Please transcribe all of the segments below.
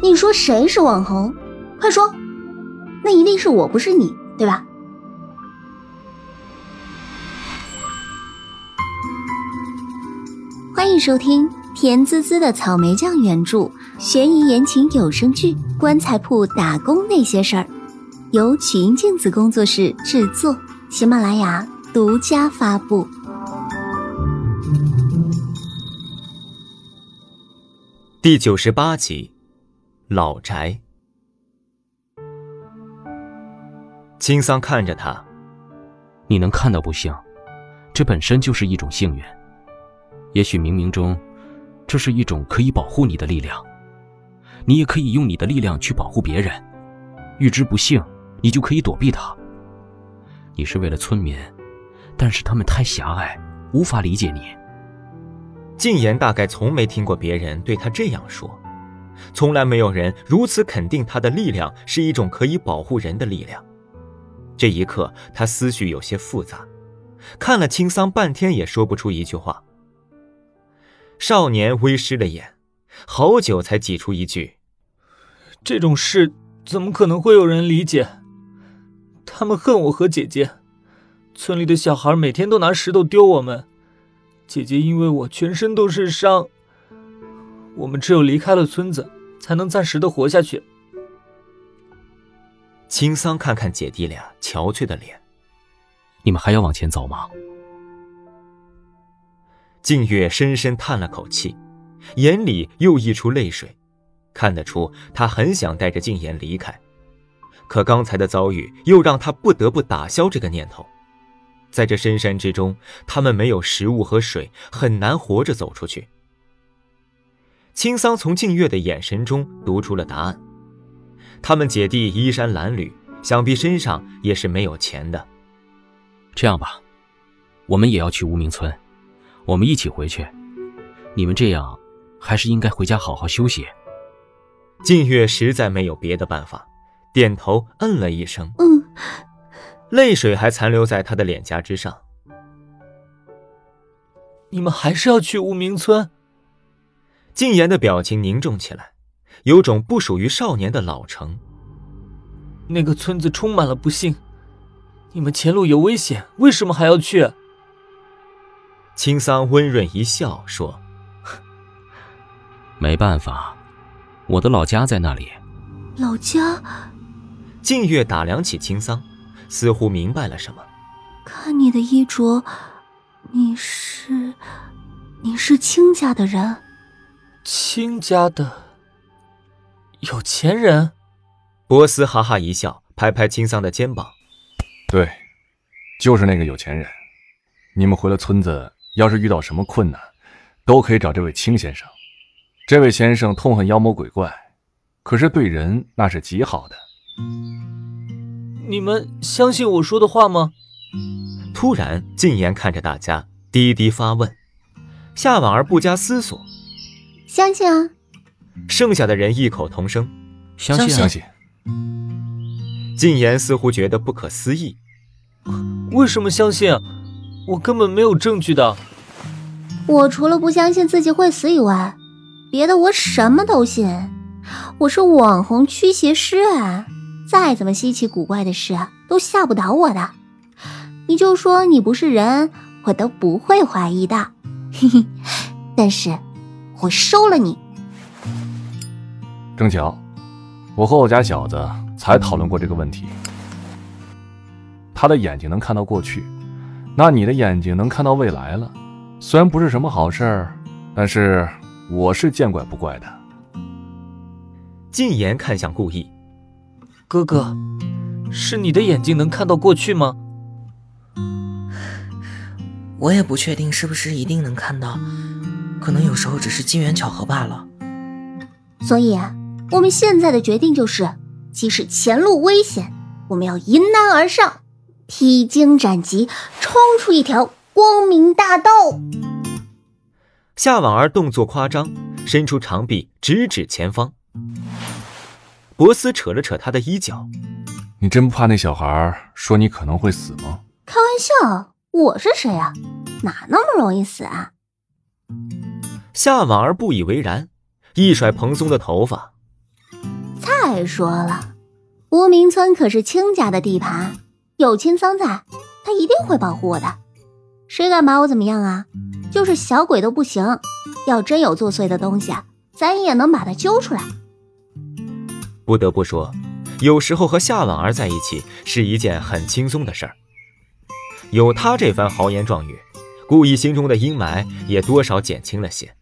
你说谁是网红？快说，那一定是我，不是你，对吧？欢迎收听甜滋滋的草莓酱原著悬疑言情有声剧《棺材铺打工那些事儿》，由曲音镜子工作室制作，喜马拉雅独家发布。 第98集，老宅。青桑看着他， 你能看到不幸，这本身就是一种幸运。也许冥冥中，这是一种可以保护你的力量，你也可以用你的力量去保护别人。预知不幸，你就可以躲避它。你是为了村民，但是他们太狭隘，无法理解你。 禁言大概从没听过别人对他这样说，从来没有人如此肯定他的力量是一种可以保护人的力量。这一刻，他思绪有些复杂，看了青桑半天也说不出一句话。少年微湿了眼，好久才挤出一句： 这种事怎么可能会有人理解？他们恨我和姐姐，村里的小孩每天都拿石头丢我们，姐姐因为我全身都是伤，我们只有离开了村子才能暂时的活下去。 青桑看看姐弟俩憔悴的脸， 你们还要往前走吗？ 静月深深叹了口气，眼里又溢出泪水，看得出他很想带着静言离开，可刚才的遭遇又让他不得不打消这个念头。在这深山之中，他们没有食物和水，很难活着走出去。青桑从静月的眼神中读出了答案，他们姐弟衣衫褴褛，想必身上也是没有钱的。 这样吧，我们也要去无名村，我们一起回去。你们这样还是应该回家好好休息。 静月实在没有别的办法，点头嗯了一声。泪水还残留在他的脸颊之上。 你们还是要去无名村？ 静言的表情凝重起来，有种不属于少年的老成。 那个村子充满了不幸，你们前路有危险，为什么还要去？ 青桑温润一笑说： 没办法，我的老家在那里。 老家？ 静月打量起青桑，似乎明白了什么。 看你的衣着，你是卿家的人。 卿家的有钱人？ 波斯哈哈一笑，拍拍青桑的肩膀。 对，就是那个有钱人。你们回了村子，要是遇到什么困难，都可以找这位卿先生。这位先生痛恨妖魔鬼怪，可是对人那是极好的。 你们相信我说的话吗？ 突然静言看着大家低低发问，夏婉儿不加思索： 相信啊。 剩下的人异口同声： 相信。 相信。 静言似乎觉得不可思议： 为什么相信？我根本没有证据的。 我除了不相信自己会死以外，别的我什么都信。我是网红驱邪师啊，再怎么稀奇古怪的事啊，都吓不倒我的。你就说你不是人，我都不会怀疑的。嘿嘿，但是我收了你。 正巧，我和我家小子才讨论过这个问题。他的眼睛能看到过去，那你的眼睛能看到未来了。虽然不是什么好事儿，但是我是见怪不怪的。 禁言看向顾意： 哥哥，是你的眼睛能看到过去吗？ 我也不确定是不是一定能看到，可能有时候只是机缘巧合罢了。 所以啊，我们现在的决定就是，即使前路危险，我们要迎难而上，披荆斩棘，冲出一条光明大道。 夏婉儿动作夸张，伸出长臂直指前方。博斯扯了扯他的衣角： 你真不怕那小孩说你可能会死吗？ 开玩笑，我是谁啊？哪那么容易死啊？ 夏婉儿不以为然，一甩蓬松的头发： 再说了，无名村可是亲家的地盘，有青桑在，他一定会保护我的。谁敢把我怎么样啊？就是小鬼都不行，要真有作祟的东西啊，咱也能把他揪出来。 不得不说，有时候和夏婉儿在一起是一件很轻松的事儿。有他这番豪言壮语，顾意心中的阴霾也多少减轻了些。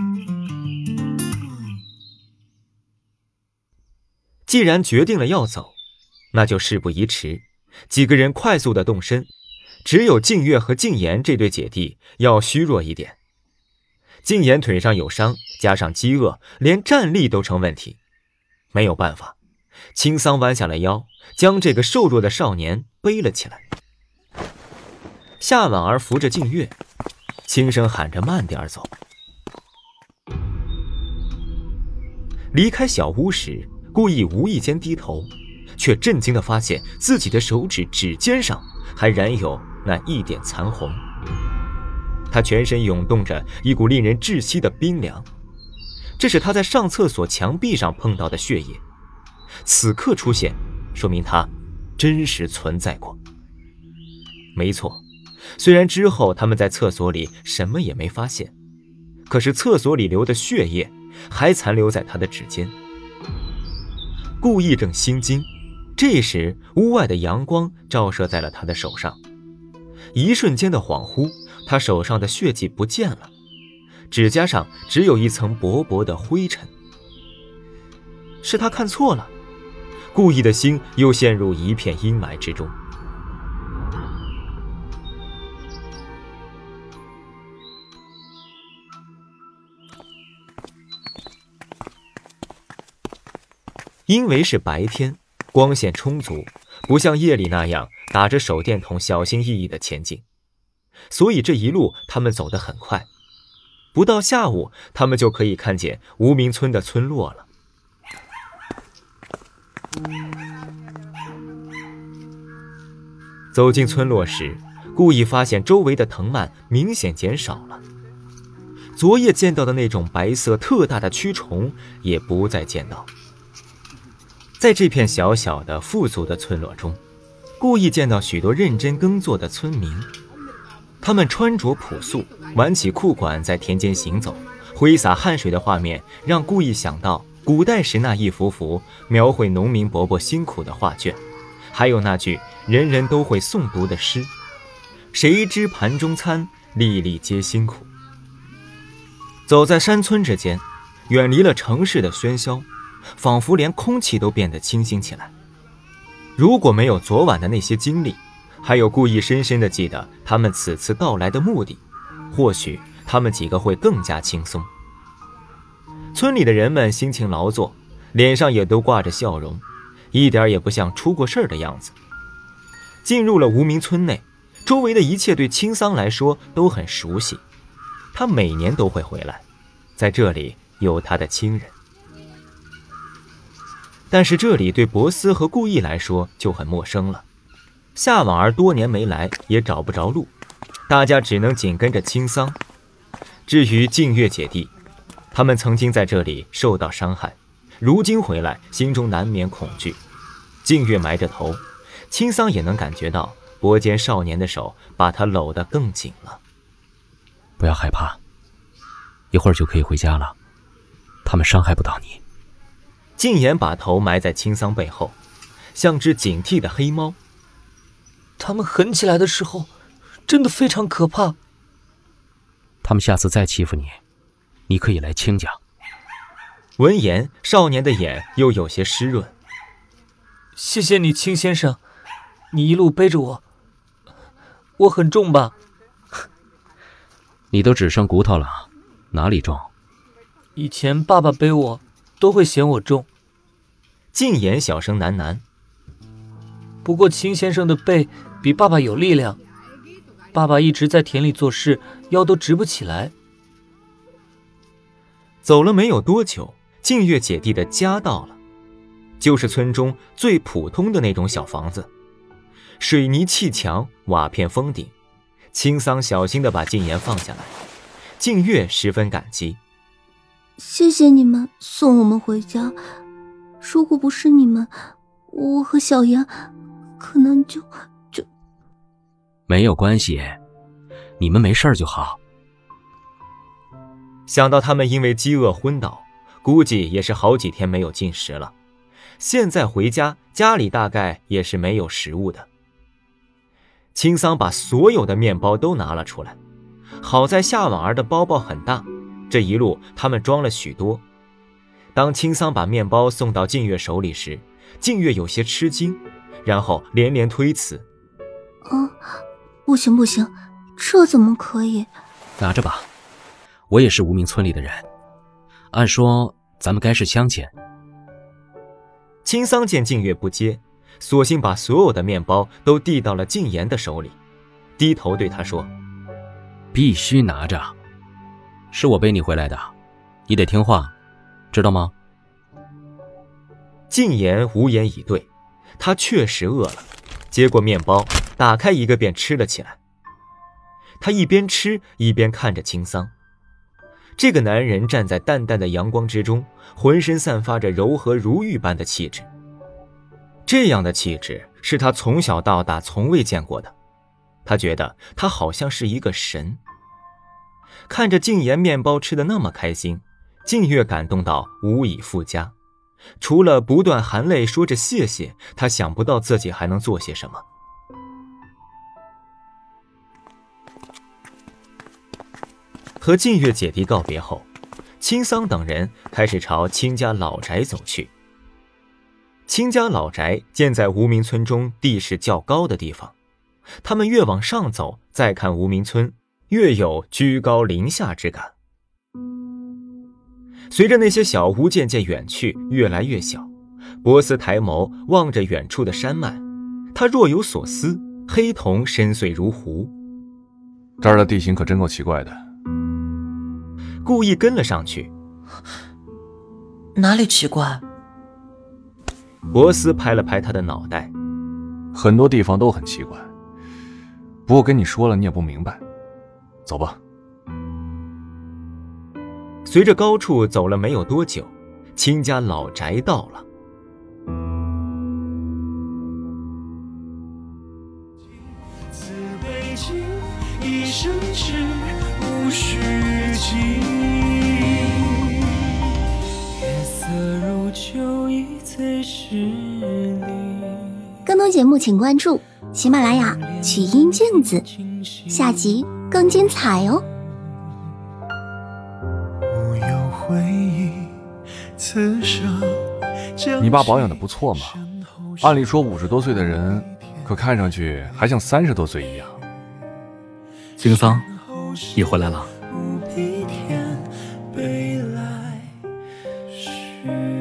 既然决定了要走，那就事不宜迟，几个人快速的动身。只有静月和静言这对姐弟要虚弱一点。静言腿上有伤，加上饥饿，连站立都成问题。没有办法，青桑弯下了腰，将这个瘦弱的少年背了起来。夏婉儿扶着静月，轻声喊着慢点走。离开小屋时，故意无意间低头，却震惊地发现自己的手指指尖上还染有那一点残红。他全身涌动着一股令人窒息的冰凉，这是他在上厕所墙壁上碰到的血液，此刻出现，说明他真实存在过。没错，虽然之后他们在厕所里什么也没发现，可是厕所里流的血液还残留在他的指尖。顾意正心惊，这时屋外的阳光照射在了他的手上，一瞬间的恍惚，他手上的血迹不见了，指甲上只有一层薄薄的灰尘。是他看错了，顾意的心又陷入一片阴霾之中。因为是白天，光线充足，不像夜里那样打着手电筒小心翼翼地前进，所以这一路他们走得很快，不到下午他们就可以看见无名村的村落了。走进村落时，顾意发现周围的藤蔓明显减少了，昨夜见到的那种白色特大的蛆虫也不再见到。在这片小小的富足的村落中，顾意见到许多认真耕作的村民，他们穿着朴素，挽起裤管在田间行走，挥洒汗水的画面让顾意想到古代时那一幅幅描绘农民伯伯辛苦的画卷，还有那句人人都会诵读的诗：谁知盘中餐，粒粒皆辛苦。走在山村之间，远离了城市的喧嚣，仿佛连空气都变得清新起来。如果没有昨晚的那些经历，还有故意深深地记得他们此次到来的目的，或许他们几个会更加轻松。村里的人们辛勤劳作，脸上也都挂着笑容，一点也不像出过事儿的样子。进入了无名村内，周围的一切对青桑来说都很熟悉，他每年都会回来，在这里有他的亲人。但是这里对博斯和顾意来说就很陌生了，夏婉儿多年没来，也找不着路，大家只能紧跟着青桑。至于静月姐弟，他们曾经在这里受到伤害，如今回来，心中难免恐惧。静月埋着头，青桑也能感觉到脖间少年的手把他搂得更紧了。 不要害怕，一会儿就可以回家了，他们伤害不到你。 静言把头埋在青桑背后，像只警惕的黑猫。 他们狠起来的时候真的非常可怕， 他们下次再欺负你，你可以来亲家。 闻言，少年的眼又有些湿润。 谢谢你，青先生，你一路背着我，我很重吧？ 你都只剩骨头了，哪里重？ 以前爸爸背我都会嫌我重。 静言小声喃喃。 不过青先生的背比爸爸有力量，爸爸一直在田里做事，腰都直不起来。 走了没有多久，静月姐弟的家到了，就是村中最普通的那种小房子，水泥砌墙，瓦片封顶。青桑小心地把静言放下来，静月十分感激。 谢谢你们送我们回家， 如果不是你们，我和小妍可能就…… 没有关系，你们没事就好。 想到他们因为饥饿昏倒，估计也是好几天没有进食了，现在回家，家里大概也是没有食物的。青桑把所有的面包都拿了出来，好在夏婉儿的包包很大，这一路他们装了许多。当青桑把面包送到静月手里时，静月有些吃惊，然后连连推辞： 不行，这怎么可以？ 拿着吧，我也是无名村里的人，按说咱们该是乡亲。 青桑见静月不接，索性把所有的面包都递到了静言的手里，低头对他说： 必须拿着，是我背你回来的，你得听话，知道吗？ 静言无言以对，他确实饿了，接过面包打开一个便吃了起来。他一边吃一边看着青桑，这个男人站在淡淡的阳光之中，浑身散发着柔和如玉般的气质，这样的气质是他从小到大从未见过的。他觉得他好像是一个神。看着静言面包吃得那么开心，静月感动到无以复加，除了不断含泪说着谢谢，他想不到自己还能做些什么。和静月姐弟告别后，青桑等人开始朝青家老宅走去。青家老宅建在无名村中地势较高的地方，他们越往上走，再看无名村，越有居高临下之感。随着那些小屋渐渐远去，越来越小，波斯抬眸望着远处的山脉，他若有所思，黑瞳深邃如湖。 这儿的地形可真够奇怪的。 故意跟了上去。 哪里奇怪？ 博斯拍了拍他的脑袋。 很多地方都很奇怪，不过跟你说了你也不明白。走吧。 随着高处走了没有多久，青家老宅到了。 自北京一生只无虚情，月色如酒已醉诗里。 更多节目请关注喜马拉雅曲音镜子，下集更精彩哦。 无有回忆，此生你爸保养得不错嘛，按理说50多岁的人，可看上去还像30多岁一样。 青桑，你回来了。 不必天北来时